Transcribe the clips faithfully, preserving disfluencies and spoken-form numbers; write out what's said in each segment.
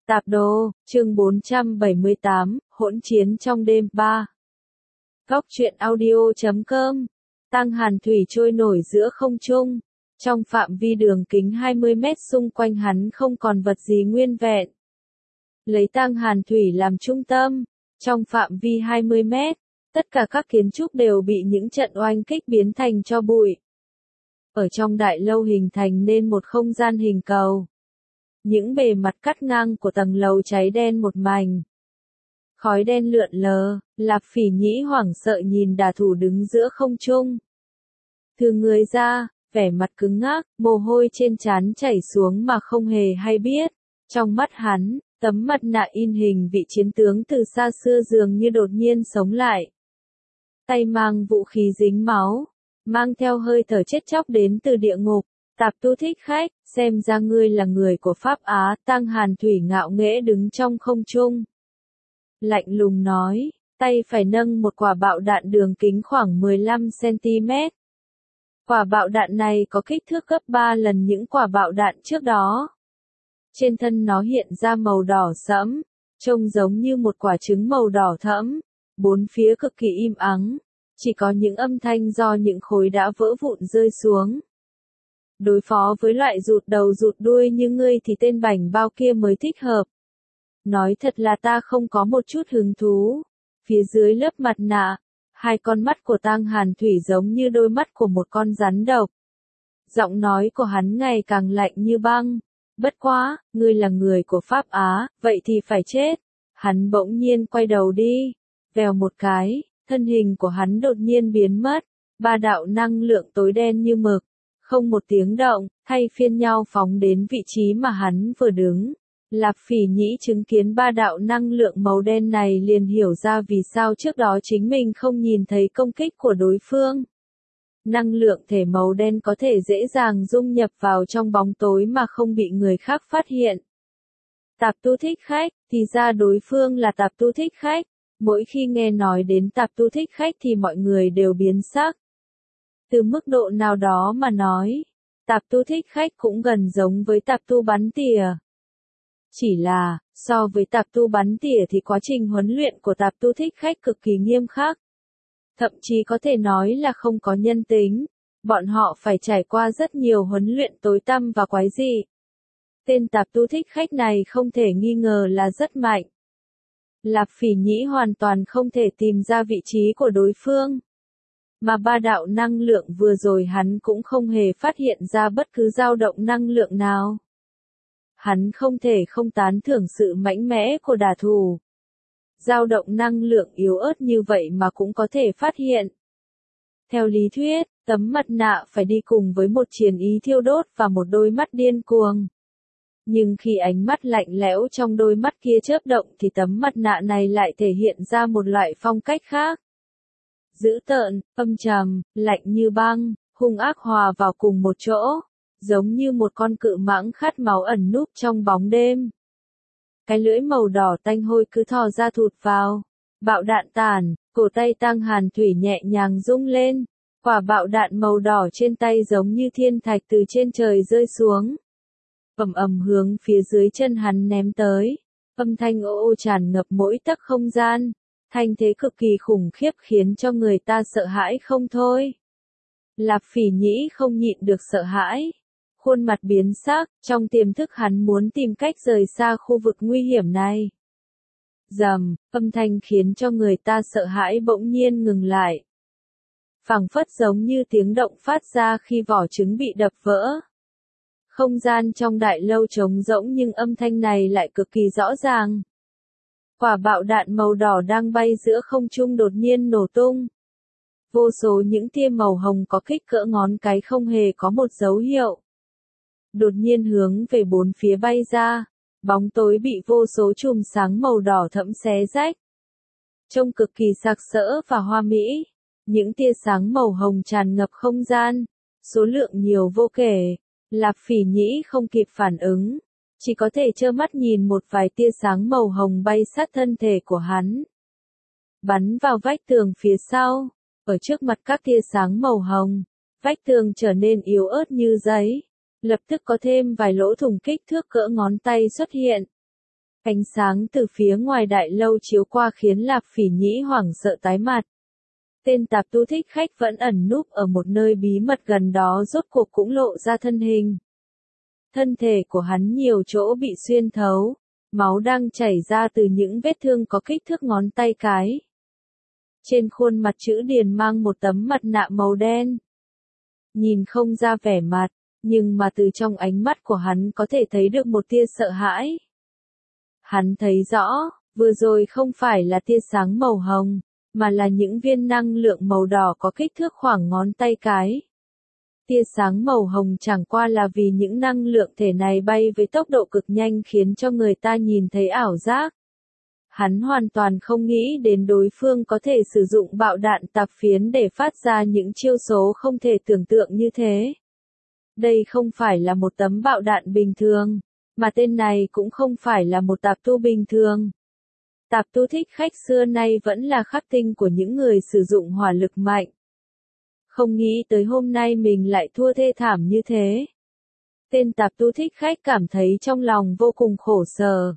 Tạp đồ, chương bốn trăm bảy mươi tám, hỗn chiến trong đêm ba. Góc truyện audio chấm com. Tăng Hàn Thủy trôi nổi giữa không trung. Trong phạm vi đường kính hai mươi mét xung quanh hắn không còn vật gì nguyên vẹn. Lấy Tăng Hàn Thủy làm trung tâm, trong phạm vi hai mươi mét, tất cả các kiến trúc đều bị những trận oanh kích biến thành tro bụi. Ở trong đại lâu hình thành nên một không gian hình cầu. Những bề mặt cắt ngang của tầng lầu cháy đen một mảnh. Khói đen lượn lờ, Lạp Phỉ Nhĩ hoảng sợ nhìn đả thủ đứng giữa không trung. Thừ người ra, vẻ mặt cứng ngắc, mồ hôi trên trán chảy xuống mà không hề hay biết. Trong mắt hắn, tấm mặt nạ in hình vị chiến tướng từ xa xưa dường như đột nhiên sống lại. Tay mang vũ khí dính máu, mang theo hơi thở chết chóc đến từ địa ngục. Tạp Tu Thích Khách, xem ra ngươi là người của Pháp Á. Tăng Hàn Thủy ngạo nghễ đứng trong không trung. Lạnh lùng nói, tay phải nâng một quả bạo đạn đường kính khoảng mười lăm xăng-ti-mét. Quả bạo đạn này có kích thước gấp ba lần những quả bạo đạn trước đó. Trên thân nó hiện ra màu đỏ sẫm, trông giống như một quả trứng màu đỏ thẫm. Bốn phía cực kỳ im ắng, chỉ có những âm thanh do những khối đá vỡ vụn rơi xuống. Đối phó với loại rụt đầu rụt đuôi như ngươi thì tên bảnh bao kia mới thích hợp. Nói thật là ta không có một chút hứng thú. Phía dưới lớp mặt nạ, hai con mắt của Tăng Hàn Thủy giống như đôi mắt của một con rắn độc. Giọng nói của hắn ngày càng lạnh như băng. Bất quá, ngươi là người của Pháp Á, vậy thì phải chết. Hắn bỗng nhiên quay đầu đi. Vèo một cái, thân hình của hắn đột nhiên biến mất. Ba đạo năng lượng tối đen như mực. Không một tiếng động, thay phiên nhau phóng đến vị trí mà hắn vừa đứng. Lạp Phỉ Nhĩ chứng kiến ba đạo năng lượng màu đen này liền hiểu ra vì sao trước đó chính mình không nhìn thấy công kích của đối phương. Năng lượng thể màu đen có thể dễ dàng dung nhập vào trong bóng tối mà không bị người khác phát hiện. Tạp Tu Thích Khách, thì ra đối phương là Tạp Tu Thích Khách. Mỗi khi nghe nói đến Tạp Tu Thích Khách thì mọi người đều biến sắc. Từ mức độ nào đó mà nói, Tạp Tu Thích Khách cũng gần giống với Tạp Tu bắn tỉa. Chỉ là, so với Tạp Tu bắn tỉa thì quá trình huấn luyện của Tạp Tu Thích Khách cực kỳ nghiêm khắc. Thậm chí có thể nói là không có nhân tính. Bọn họ phải trải qua rất nhiều huấn luyện tối tăm và quái dị. Tên Tạp Tu Thích Khách này không thể nghi ngờ là rất mạnh. Lạp Phỉ Nhĩ hoàn toàn không thể tìm ra vị trí của đối phương. Mà ba đạo năng lượng vừa rồi hắn cũng không hề phát hiện ra bất cứ dao động năng lượng nào. Hắn không thể không tán thưởng sự mạnh mẽ của đả thủ. Dao động năng lượng yếu ớt như vậy mà cũng có thể phát hiện. Theo lý thuyết, tấm mặt nạ phải đi cùng với một chiến ý thiêu đốt và một đôi mắt điên cuồng. Nhưng khi ánh mắt lạnh lẽo trong đôi mắt kia chớp động thì tấm mặt nạ này lại thể hiện ra một loại phong cách khác. Dữ tợn, âm trầm, lạnh như băng, hung ác hòa vào cùng một chỗ, giống như một con cự mãng khát máu ẩn núp trong bóng đêm. Cái lưỡi màu đỏ tanh hôi cứ thò ra thụt vào. Bạo đạn tàn, cổ tay Tăng Hàn Thủy nhẹ nhàng rung lên. Quả bạo đạn màu đỏ trên tay giống như thiên thạch từ trên trời rơi xuống. Ầm ầm hướng phía dưới chân hắn ném tới. Âm thanh ô ô tràn ngập mỗi tấc không gian. Thanh thế cực kỳ khủng khiếp khiến cho người ta sợ hãi không thôi. Lạp Phỉ Nhĩ không nhịn được sợ hãi. Khuôn mặt biến sắc, trong tiềm thức hắn muốn tìm cách rời xa khu vực nguy hiểm này. Rầm, âm thanh khiến cho người ta sợ hãi bỗng nhiên ngừng lại. Phảng phất giống như tiếng động phát ra khi vỏ trứng bị đập vỡ. Không gian trong đại lâu trống rỗng nhưng âm thanh này lại cực kỳ rõ ràng. Quả bạo đạn màu đỏ đang bay giữa không trung đột nhiên nổ tung. Vô số những tia màu hồng có kích cỡ ngón cái không hề có một dấu hiệu. Đột nhiên hướng về bốn phía bay ra, bóng tối bị vô số chùm sáng màu đỏ thẫm xé rách. Trông cực kỳ sặc sỡ và hoa mỹ, những tia sáng màu hồng tràn ngập không gian, số lượng nhiều vô kể. Lạp Phỉ Nhĩ không kịp phản ứng, chỉ có thể trơ mắt nhìn một vài tia sáng màu hồng bay sát thân thể của hắn. Bắn vào vách tường phía sau, ở trước mặt các tia sáng màu hồng, vách tường trở nên yếu ớt như giấy. Lập tức có thêm vài lỗ thủng kích thước cỡ ngón tay xuất hiện. Ánh sáng từ phía ngoài đại lâu chiếu qua khiến Lạp Phỉ Nhĩ hoảng sợ tái mặt. Tên tạp tu thích khách vẫn ẩn núp ở một nơi bí mật gần đó rốt cuộc cũng lộ ra thân hình. Thân thể của hắn nhiều chỗ bị xuyên thấu, máu đang chảy ra từ những vết thương có kích thước ngón tay cái. Trên khuôn mặt chữ điền mang một tấm mặt nạ màu đen. Nhìn không ra vẻ mặt, nhưng mà từ trong ánh mắt của hắn có thể thấy được một tia sợ hãi. Hắn thấy rõ, vừa rồi không phải là tia sáng màu hồng, mà là những viên năng lượng màu đỏ có kích thước khoảng ngón tay cái. Tia sáng màu hồng chẳng qua là vì những năng lượng thể này bay với tốc độ cực nhanh khiến cho người ta nhìn thấy ảo giác. Hắn hoàn toàn không nghĩ đến đối phương có thể sử dụng bạo đạn tạp phiến để phát ra những chiêu số không thể tưởng tượng như thế. Đây không phải là một tấm bạo đạn bình thường, mà tên này cũng không phải là một tạp tu bình thường. Tạp tu thích khách xưa nay vẫn là khắc tinh của những người sử dụng hỏa lực mạnh. Không nghĩ tới hôm nay mình lại thua thê thảm như thế. Tên tạp tu thích khách cảm thấy trong lòng vô cùng khổ sở.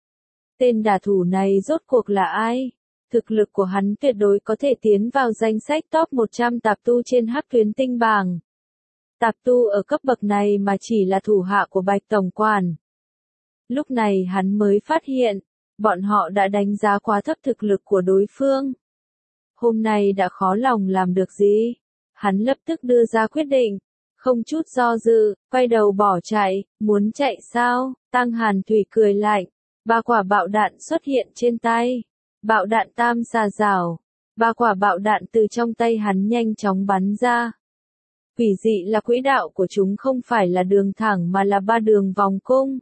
Tên đả thủ này rốt cuộc là ai? Thực lực của hắn tuyệt đối có thể tiến vào danh sách top một trăm tạp tu trên hắc tuyến tinh bảng. Tạp tu ở cấp bậc này mà chỉ là thủ hạ của Bạch Tổng Quản. Lúc này hắn mới phát hiện, bọn họ đã đánh giá quá thấp thực lực của đối phương. Hôm nay đã khó lòng làm được gì. Hắn lập tức đưa ra quyết định, không chút do dự, quay đầu bỏ chạy, muốn chạy sao? Tăng Hàn Thủy cười lạnh, ba quả bạo đạn xuất hiện trên tay. Bạo đạn tam xà rào, ba quả bạo đạn từ trong tay hắn nhanh chóng bắn ra. Quỷ dị là quỹ đạo của chúng không phải là đường thẳng mà là ba đường vòng cung.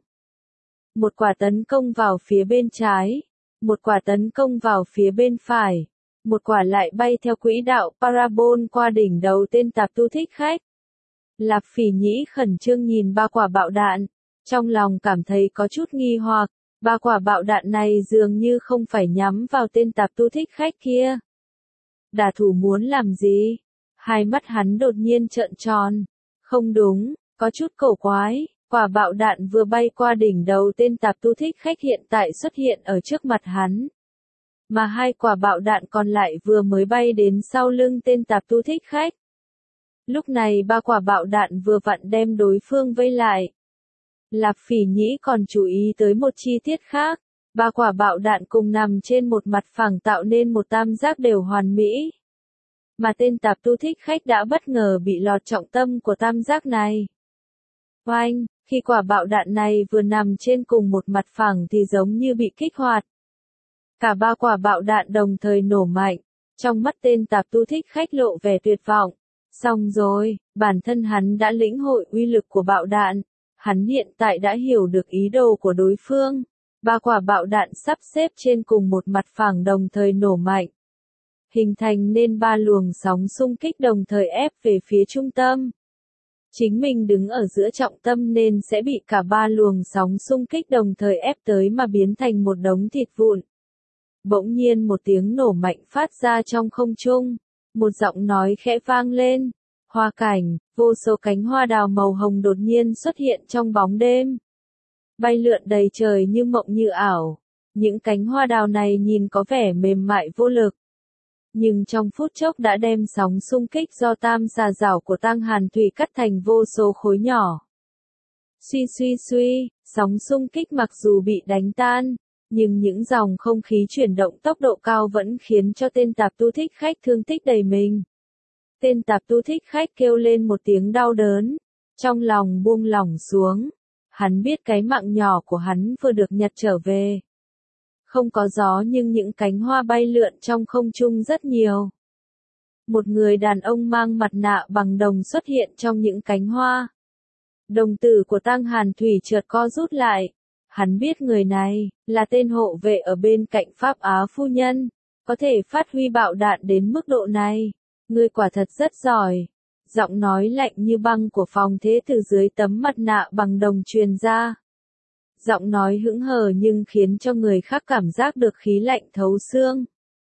Một quả tấn công vào phía bên trái, một quả tấn công vào phía bên phải, một quả lại bay theo quỹ đạo parabol qua đỉnh đầu tên tạp tu thích khách. Lạp Phỉ Nhĩ khẩn trương nhìn ba quả bạo đạn, trong lòng cảm thấy có chút nghi hoặc, ba quả bạo đạn này dường như không phải nhắm vào tên tạp tu thích khách kia. Đả thủ muốn làm gì? Hai mắt hắn đột nhiên trợn tròn. Không đúng, có chút cổ quái, quả bạo đạn vừa bay qua đỉnh đầu tên tạp tu thích khách hiện tại xuất hiện ở trước mặt hắn. Mà hai quả bạo đạn còn lại vừa mới bay đến sau lưng tên tạp tu thích khách. Lúc này ba quả bạo đạn vừa vặn đem đối phương vây lại. Lạp Phỉ Nhĩ còn chú ý tới một chi tiết khác, ba quả bạo đạn cùng nằm trên một mặt phẳng tạo nên một tam giác đều hoàn mỹ. Mà tên tạp tu thích khách đã bất ngờ bị lọt trọng tâm của tam giác này. Oanh, khi quả bạo đạn này vừa nằm trên cùng một mặt phẳng thì giống như bị kích hoạt. Cả ba quả bạo đạn đồng thời nổ mạnh, trong mắt tên tạp tu thích khách lộ vẻ tuyệt vọng. Xong rồi, bản thân hắn đã lĩnh hội uy lực của bạo đạn. Hắn hiện tại đã hiểu được ý đồ của đối phương. Ba quả bạo đạn sắp xếp trên cùng một mặt phẳng đồng thời nổ mạnh. Hình thành nên ba luồng sóng xung kích đồng thời ép về phía trung tâm. Chính mình đứng ở giữa trọng tâm nên sẽ bị cả ba luồng sóng xung kích đồng thời ép tới mà biến thành một đống thịt vụn. Bỗng nhiên một tiếng nổ mạnh phát ra trong không trung. Một giọng nói khẽ vang lên. Hoa cảnh, vô số cánh hoa đào màu hồng đột nhiên xuất hiện trong bóng đêm. Bay lượn đầy trời như mộng như ảo. Những cánh hoa đào này nhìn có vẻ mềm mại vô lực. Nhưng trong phút chốc đã đem sóng xung kích do tam xà rảo của Tăng Hàn Thủy cắt thành vô số khối nhỏ. Suy suy suy, sóng xung kích mặc dù bị đánh tan, nhưng những dòng không khí chuyển động tốc độ cao vẫn khiến cho tên tạp tu thích khách thương tích đầy mình. Tên tạp tu thích khách kêu lên một tiếng đau đớn, trong lòng buông lỏng xuống. Hắn biết cái mạng nhỏ của hắn vừa được nhặt trở về. Không có gió nhưng những cánh hoa bay lượn trong không trung rất nhiều. Một người đàn ông mang mặt nạ bằng đồng xuất hiện trong những cánh hoa. Đồng tử của Tăng Hàn Thủy chợt co rút lại. Hắn biết người này là tên hộ vệ ở bên cạnh Pháp Á phu nhân, có thể phát huy bạo đạn đến mức độ này. Ngươi quả thật rất giỏi. Giọng nói lạnh như băng của Phong Thế từ dưới tấm mặt nạ bằng đồng truyền ra. Giọng nói hững hờ nhưng khiến cho người khác cảm giác được khí lạnh thấu xương.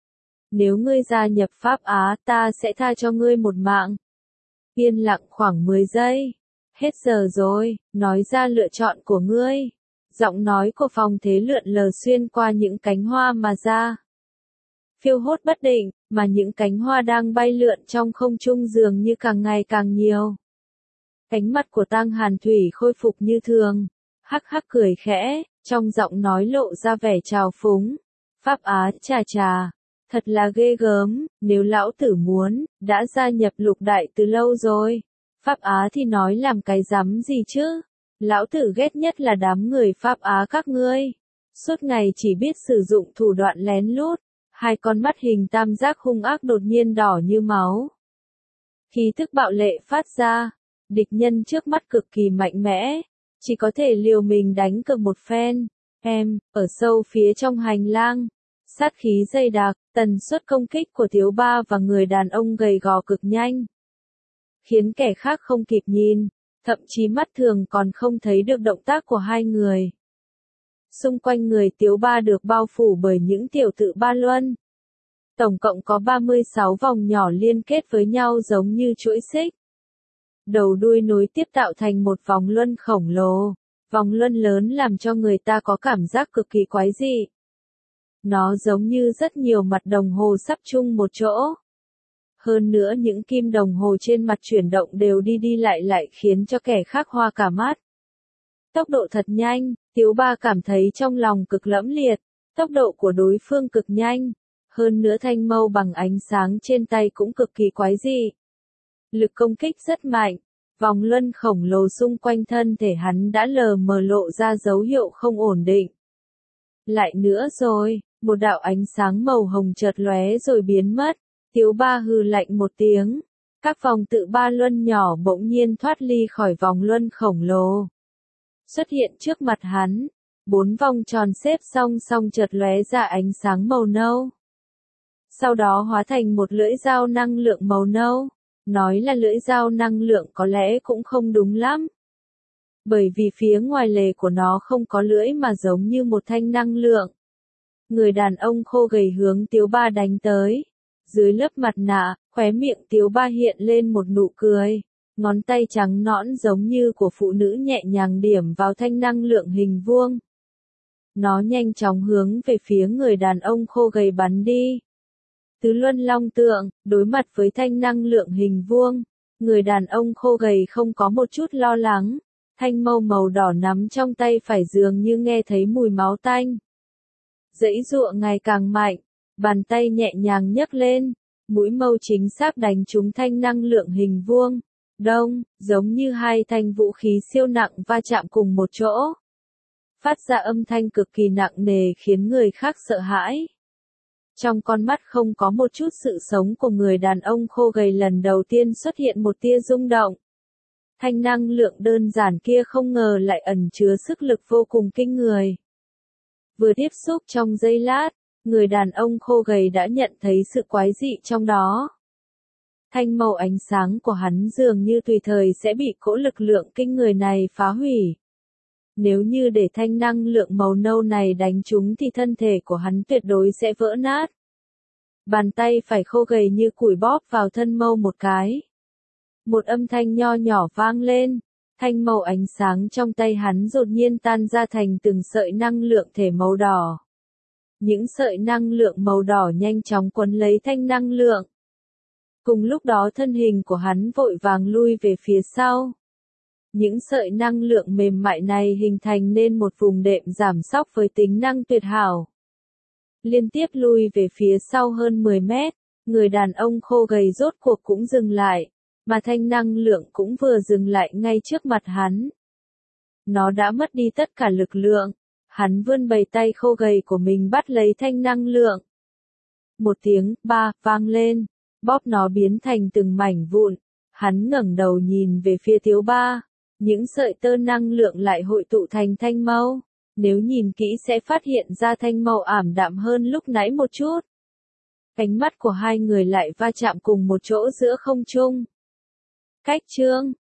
Nếu ngươi gia nhập Pháp Á, ta sẽ tha cho ngươi một mạng. Yên lặng khoảng mười giây. Hết giờ rồi, nói ra lựa chọn của ngươi. Giọng nói của Phong Thế lượn lờ xuyên qua những cánh hoa mà ra. Phiêu hốt bất định, mà những cánh hoa đang bay lượn trong không trung dường như càng ngày càng nhiều. Ánh mắt của Tang Hàn Thủy khôi phục như thường, hắc hắc cười khẽ, trong giọng nói lộ ra vẻ trào phúng. Pháp Á chà chà, thật là ghê gớm, nếu lão tử muốn, đã gia nhập lục đại từ lâu rồi. Pháp Á thì nói làm cái rắm gì chứ? Lão tử ghét nhất là đám người Pháp Á các ngươi. Suốt ngày chỉ biết sử dụng thủ đoạn lén lút, hai con mắt hình tam giác hung ác đột nhiên đỏ như máu. Khí thức bạo lệ phát ra, địch nhân trước mắt cực kỳ mạnh mẽ, chỉ có thể liều mình đánh cược một phen. Em, ở sâu phía trong hành lang, sát khí dày đặc, tần suất công kích của thiếu ba và người đàn ông gầy gò cực nhanh, khiến kẻ khác không kịp nhìn, thậm chí mắt thường còn không thấy được động tác của hai người. Xung quanh người Tiếu Ba được bao phủ bởi những tiểu tự ba luân. Tổng cộng có ba mươi sáu vòng nhỏ liên kết với nhau giống như chuỗi xích. Đầu đuôi nối tiếp tạo thành một vòng luân khổng lồ. Vòng luân lớn làm cho người ta có cảm giác cực kỳ quái dị. Nó giống như rất nhiều mặt đồng hồ sắp chung một chỗ. Hơn nữa những kim đồng hồ trên mặt chuyển động đều đi đi lại lại khiến cho kẻ khác hoa cả mắt. Tốc độ thật nhanh, Tiếu Ba cảm thấy trong lòng cực lẫm liệt, tốc độ của đối phương cực nhanh, hơn nữa thanh mâu bằng ánh sáng trên tay cũng cực kỳ quái dị. Lực công kích rất mạnh, vòng luân khổng lồ xung quanh thân thể hắn đã lờ mờ lộ ra dấu hiệu không ổn định. Lại nữa rồi, một đạo ánh sáng màu hồng chợt lóe rồi biến mất, Tiếu Ba hừ lạnh một tiếng, các vòng tự ba luân nhỏ bỗng nhiên thoát ly khỏi vòng luân khổng lồ. Xuất hiện trước mặt hắn, bốn vòng tròn xếp song song chợt lóe ra ánh sáng màu nâu. Sau đó hóa thành một lưỡi dao năng lượng màu nâu. Nói là lưỡi dao năng lượng có lẽ cũng không đúng lắm. Bởi vì phía ngoài lề của nó không có lưỡi mà giống như một thanh năng lượng. Người đàn ông khô gầy hướng Tiếu Ba đánh tới. Dưới lớp mặt nạ, khóe miệng Tiếu Ba hiện lên một nụ cười. Ngón tay trắng nõn giống như của phụ nữ nhẹ nhàng điểm vào thanh năng lượng hình vuông. Nó nhanh chóng hướng về phía người đàn ông khô gầy bắn đi. Tứ luân long tượng, đối mặt với thanh năng lượng hình vuông, người đàn ông khô gầy không có một chút lo lắng, thanh mâu màu đỏ nắm trong tay phải dường như nghe thấy mùi máu tanh. Giãy giụa ngày càng mạnh, bàn tay nhẹ nhàng nhấc lên, mũi mâu chính xác đánh trúng thanh năng lượng hình vuông, đông, giống như hai thanh vũ khí siêu nặng va chạm cùng một chỗ. Phát ra âm thanh cực kỳ nặng nề khiến người khác sợ hãi. Trong con mắt không có một chút sự sống của người đàn ông khô gầy lần đầu tiên xuất hiện một tia rung động. Thanh năng lượng đơn giản kia không ngờ lại ẩn chứa sức lực vô cùng kinh người. Vừa tiếp xúc trong giây lát, người đàn ông khô gầy đã nhận thấy sự quái dị trong đó. Thanh màu ánh sáng của hắn dường như tùy thời sẽ bị cỗ lực lượng kinh người này phá hủy. Nếu như để thanh năng lượng màu nâu này đánh trúng thì thân thể của hắn tuyệt đối sẽ vỡ nát. Bàn tay phải khô gầy như củi bóp vào thân mâu một cái. Một âm thanh nho nhỏ vang lên, thanh màu ánh sáng trong tay hắn đột nhiên tan ra thành từng sợi năng lượng thể màu đỏ. Những sợi năng lượng màu đỏ nhanh chóng quấn lấy thanh năng lượng. Cùng lúc đó thân hình của hắn vội vàng lui về phía sau. Những sợi năng lượng mềm mại này hình thành nên một vùng đệm giảm sóc với tính năng tuyệt hảo. Liên tiếp lui về phía sau hơn mười mét, người đàn ông khô gầy rốt cuộc cũng dừng lại, mà thanh năng lượng cũng vừa dừng lại ngay trước mặt hắn. Nó đã mất đi tất cả lực lượng, hắn vươn bầy tay khô gầy của mình bắt lấy thanh năng lượng. Một tiếng ba vang lên, bóp nó biến thành từng mảnh vụn, hắn ngẩng đầu nhìn về phía Tiếu Ba. Những sợi tơ năng lượng lại hội tụ thành thanh mâu, nếu nhìn kỹ sẽ phát hiện ra thanh mâu ảm đạm hơn lúc nãy một chút. Ánh mắt của hai người lại va chạm cùng một chỗ giữa không trung. Cách chương